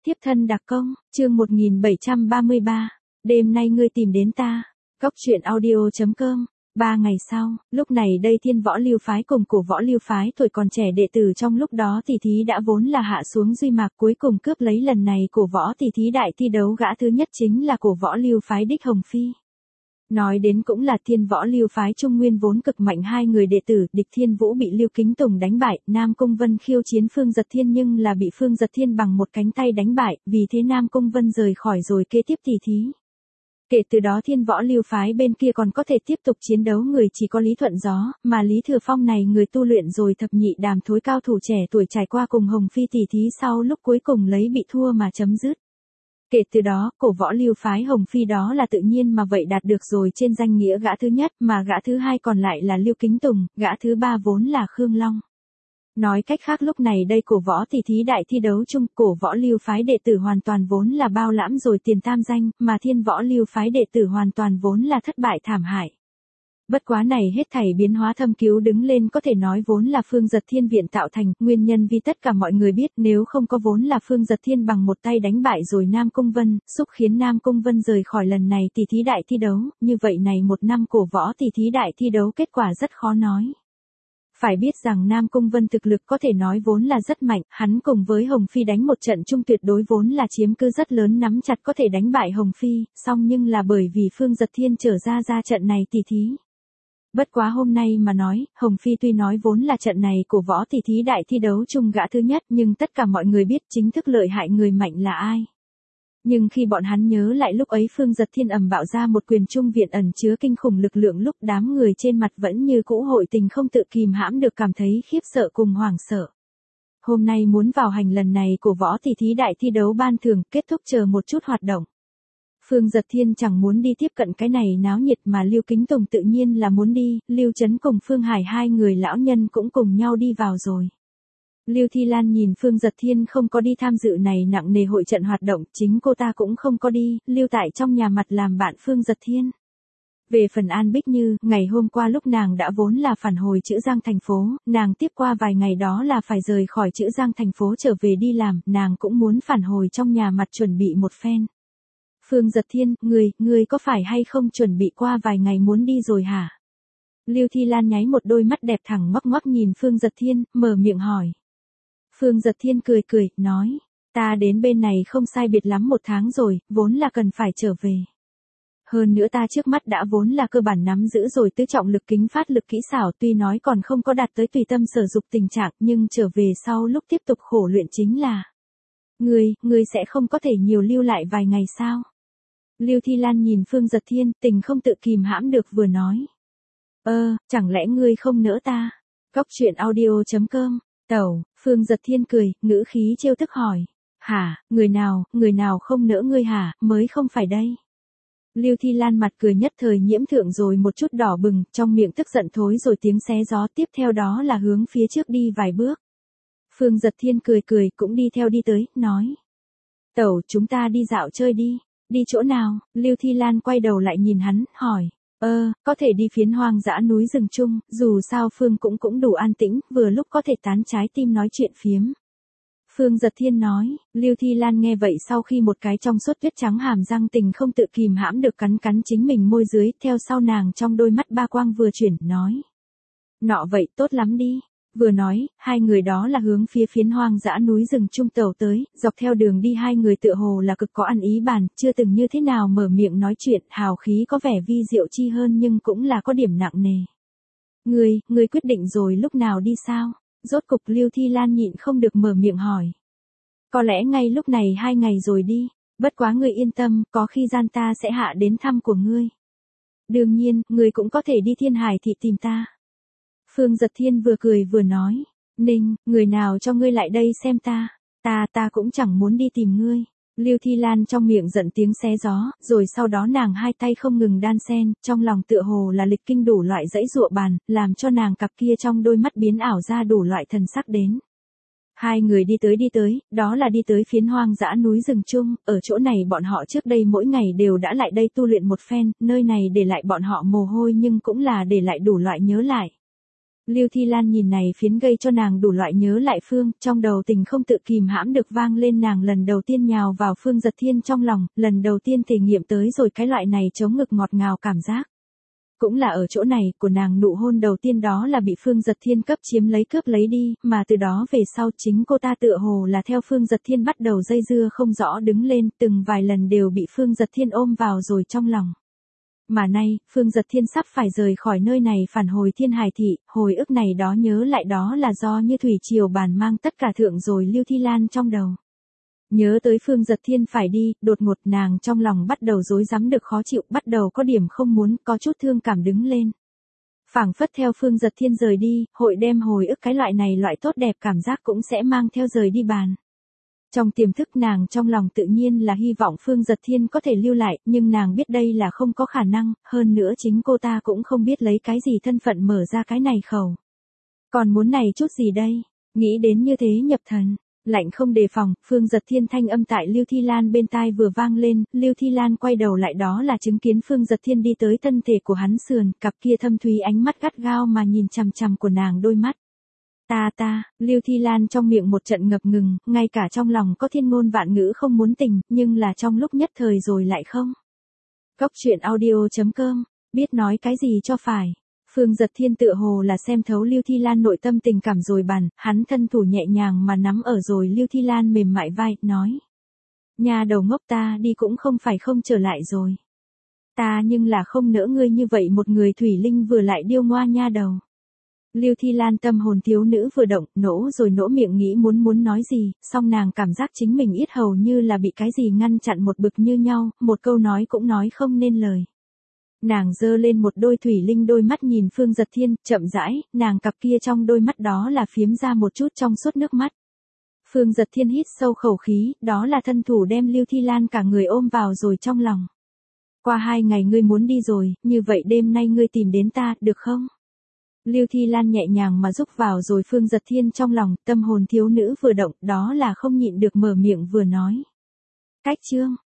Tiếp thân đặc công, chương 1733, đêm nay ngươi tìm đến ta. Cốc truyện audio.com. 3 ngày sau, lúc này đây Thiên Võ Lưu phái cùng Cổ Võ Lưu phái tuổi còn trẻ đệ tử trong lúc đó tỷ thí đã vốn là hạ xuống duy mạc, cuối cùng cướp lấy lần này Cổ Võ tỷ thí đại thi đấu gã thứ nhất chính là Cổ Võ Lưu phái đích Hồng Phi. Nói đến cũng là Thiên Võ Lưu phái Trung Nguyên vốn cực mạnh hai người đệ tử, Địch Thiên Vũ bị Lưu Kính Tùng đánh bại, Nam Cung Vân khiêu chiến Phương Giật Thiên nhưng là bị Phương Giật Thiên bằng một cánh tay đánh bại, vì thế Nam Cung Vân rời khỏi rồi kế tiếp tỷ thí. Kể từ đó Thiên Võ Lưu phái bên kia còn có thể tiếp tục chiến đấu người chỉ có Lý Thuận Gió, mà Lý Thừa Phong này người tu luyện rồi thập nhị đàm thối cao thủ trẻ tuổi trải qua cùng Hồng Phi tỷ thí sau lúc cuối cùng lấy bị thua mà chấm dứt. Kể từ đó, Cổ Võ Lưu phái Hồng Phi đó là tự nhiên mà vậy đạt được rồi trên danh nghĩa gã thứ nhất, mà gã thứ hai còn lại là Lưu Kính Tùng, gã thứ ba vốn là Khương Long. Nói cách khác lúc này đây Cổ Võ tỷ thí đại thi đấu chung, Cổ Võ Lưu phái đệ tử hoàn toàn vốn là bao lãm rồi tiền tam danh, mà Thiên Võ Lưu phái đệ tử hoàn toàn vốn là thất bại thảm hại. Bất quá này hết thảy biến hóa thâm cứu đứng lên có thể nói vốn là Phương Giật Thiên viện tạo thành, nguyên nhân vì tất cả mọi người biết nếu không có vốn là Phương Giật Thiên bằng một tay đánh bại rồi Nam Cung Vân, xúc khiến Nam Cung Vân rời khỏi lần này tỷ thí đại thi đấu, như vậy này một năm Cổ Võ tỷ thí đại thi đấu kết quả rất khó nói. Phải biết rằng Nam Cung Vân thực lực có thể nói vốn là rất mạnh, hắn cùng với Hồng Phi đánh một trận chung tuyệt đối vốn là chiếm cứ rất lớn nắm chặt có thể đánh bại Hồng Phi, song nhưng là bởi vì Phương Giật Thiên trở ra trận này tỷ thí. Bất quá hôm nay mà nói, Hồng Phi tuy nói vốn là trận này của võ tỷ thí đại thi đấu chung gã thứ nhất nhưng tất cả mọi người biết chính thức lợi hại người mạnh là ai. Nhưng khi bọn hắn nhớ lại lúc ấy Phương Giật Thiên ầm bạo ra một quyền trung viện ẩn chứa kinh khủng lực lượng lúc đám người trên mặt vẫn như cũ hội tình không tự kìm hãm được cảm thấy khiếp sợ cùng hoảng sợ. Hôm nay muốn vào hành lần này của võ tỷ thí đại thi đấu ban thưởng kết thúc chờ một chút hoạt động. Phương Giật Thiên chẳng muốn đi tiếp cận cái này náo nhiệt mà Lưu Kính Tùng tự nhiên là muốn đi, Lưu Chấn cùng Phương Hải hai người lão nhân cũng cùng nhau đi vào rồi. Lưu Thi Lan nhìn Phương Giật Thiên không có đi tham dự này nặng nề hội trận hoạt động, chính cô ta cũng không có đi, lưu tại trong nhà mặt làm bạn Phương Giật Thiên. Về phần An Bích Như, ngày hôm qua lúc nàng đã vốn là phản hồi Chữ Giang thành phố, nàng tiếp qua vài ngày đó là phải rời khỏi Chữ Giang thành phố trở về đi làm, nàng cũng muốn phản hồi trong nhà mặt chuẩn bị một phen. Phương Giật Thiên, ngươi có phải hay không chuẩn bị qua vài ngày muốn đi rồi hả? Lưu Thi Lan nháy một đôi mắt đẹp thẳng ngoắc ngoắc nhìn Phương Giật Thiên, mở miệng hỏi. Phương Giật Thiên cười, nói, ta đến bên này không sai biệt lắm 1 tháng rồi, vốn là cần phải trở về. Hơn nữa ta trước mắt đã vốn là cơ bản nắm giữ rồi tứ trọng lực kính phát lực kỹ xảo tuy nói còn không có đạt tới tùy tâm sở dục tình trạng nhưng trở về sau lúc tiếp tục khổ luyện chính là. Ngươi sẽ không có thể nhiều lưu lại vài ngày sao? Lưu Thi Lan nhìn Phương Giật Thiên tình không tự kìm hãm được vừa nói. Chẳng lẽ ngươi không nỡ ta? Cốc truyện audio.com. Tẩu, Phương Giật Thiên cười, ngữ khí trêu tức hỏi. Hả, người nào không nỡ ngươi hả, mới không phải đây. Lưu Thi Lan mặt cười nhất thời nhiễm thượng rồi một chút đỏ bừng, trong miệng tức giận thối rồi tiếng xé gió tiếp theo đó là hướng phía trước đi vài bước. Phương Giật Thiên cười cũng đi theo đi tới, nói. Tẩu, chúng ta đi dạo chơi đi. Đi chỗ nào? Lưu Thi Lan quay đầu lại nhìn hắn, hỏi. Có thể đi phiến hoang dã núi rừng chung, dù sao Phương cũng đủ an tĩnh, vừa lúc có thể tán trái tim nói chuyện phiếm. Phương Giật Thiên nói, Lưu Thi Lan nghe vậy sau khi một cái trong suốt tuyết trắng hàm răng tình không tự kìm hãm được cắn chính mình môi dưới, theo sau nàng trong đôi mắt ba quang vừa chuyển, nói. Nọ vậy tốt lắm đi. Vừa nói, hai người đó là hướng phía phiến hoang dã núi rừng trung tàu tới, dọc theo đường đi hai người tựa hồ là cực có ăn ý bàn, chưa từng như thế nào mở miệng nói chuyện, hào khí có vẻ vi diệu chi hơn nhưng cũng là có điểm nặng nề. Ngươi quyết định rồi lúc nào đi sao? Rốt cục Lưu Thi Lan nhịn không được mở miệng hỏi. Có lẽ ngay lúc này 2 ngày rồi đi, bất quá ngươi yên tâm, có khi gian ta sẽ hạ đến thăm của ngươi. Đương nhiên, ngươi cũng có thể đi Thiên Hải thị tìm ta. Phương Giật Thiên vừa cười vừa nói, Ninh, người nào cho ngươi lại đây xem ta, ta cũng chẳng muốn đi tìm ngươi. Lưu Thi Lan trong miệng giận tiếng xé gió, rồi sau đó nàng hai tay không ngừng đan sen, trong lòng tựa hồ là lịch kinh đủ loại dãy dụa bàn, làm cho nàng cặp kia trong đôi mắt biến ảo ra đủ loại thần sắc đến. Hai người đi tới, đó là đi tới phiến hoang dã núi rừng chung, ở chỗ này bọn họ trước đây mỗi ngày đều đã lại đây tu luyện một phen, nơi này để lại bọn họ mồ hôi nhưng cũng là để lại đủ loại nhớ lại. Lưu Thi Lan nhìn này phiến gây cho nàng đủ loại nhớ lại Phương, trong đầu tình không tự kìm hãm được vang lên, nàng lần đầu tiên nhào vào Phương Giật Thiên trong lòng, lần đầu tiên thể nghiệm tới rồi cái loại này chống ngực ngọt ngào cảm giác. Cũng là ở chỗ này, của nàng nụ hôn đầu tiên đó là bị Phương Giật Thiên cướp lấy đi, mà từ đó về sau chính cô ta tựa hồ là theo Phương Giật Thiên bắt đầu dây dưa không rõ đứng lên, từng vài lần đều bị Phương Giật Thiên ôm vào rồi trong lòng. Mà nay, Phương Giật Thiên sắp phải rời khỏi nơi này phản hồi Thiên Hải Thị, hồi ức này đó nhớ lại đó là do như thủy triều bàn mang tất cả thượng rồi Lưu Thi Lan trong đầu. Nhớ tới Phương Giật Thiên phải đi, đột ngột nàng trong lòng bắt đầu rối rắm được khó chịu, bắt đầu có điểm không muốn, có chút thương cảm đứng lên. Phảng phất theo Phương Giật Thiên rời đi, hội đem hồi ức cái loại này loại tốt đẹp cảm giác cũng sẽ mang theo rời đi bàn. Trong tiềm thức nàng trong lòng tự nhiên là hy vọng Phương Giật Thiên có thể lưu lại, nhưng nàng biết đây là không có khả năng, hơn nữa chính cô ta cũng không biết lấy cái gì thân phận mở ra cái này khẩu. Còn muốn này chút gì đây? Nghĩ đến như thế nhập thần. Lạnh không đề phòng, Phương Giật Thiên thanh âm tại Lưu Thi Lan bên tai vừa vang lên, Lưu Thi Lan quay đầu lại đó là chứng kiến Phương Giật Thiên đi tới thân thể của hắn sườn, cặp kia thâm thúy ánh mắt gắt gao mà nhìn chằm chằm của nàng đôi mắt. Lưu Thi Lan trong miệng một trận ngập ngừng, ngay cả trong lòng có thiên ngôn vạn ngữ không muốn tình, nhưng là trong lúc nhất thời rồi lại không. Góc truyện audio.com, biết nói cái gì cho phải. Phương Giật Thiên tựa hồ là xem thấu Lưu Thi Lan nội tâm tình cảm rồi bàn, hắn thân thủ nhẹ nhàng mà nắm ở rồi Lưu Thi Lan mềm mại vai, nói. Nhà đầu ngốc, ta đi cũng không phải không trở lại rồi. Ta nhưng là không nỡ ngươi như vậy một người thủy linh vừa lại điêu ngoa nha đầu. Lưu Thi Lan tâm hồn thiếu nữ vừa động, nỗ miệng nghĩ muốn nói gì, song nàng cảm giác chính mình yết hầu như là bị cái gì ngăn chặn một bực như nhau, một câu nói cũng nói không nên lời. Nàng giơ lên một đôi thủy linh đôi mắt nhìn Phương Giật Thiên, chậm rãi, nàng cặp kia trong đôi mắt đó là phiếm ra một chút trong suốt nước mắt. Phương Giật Thiên hít sâu khẩu khí, đó là thân thủ đem Lưu Thi Lan cả người ôm vào rồi trong lòng. Qua 2 ngày ngươi muốn đi rồi, như vậy đêm nay ngươi tìm đến ta, được không? Lưu Thi Lan nhẹ nhàng mà rúc vào rồi Phương Giật Thiên trong lòng, tâm hồn thiếu nữ vừa động, đó là không nhịn được mở miệng vừa nói. Cách chương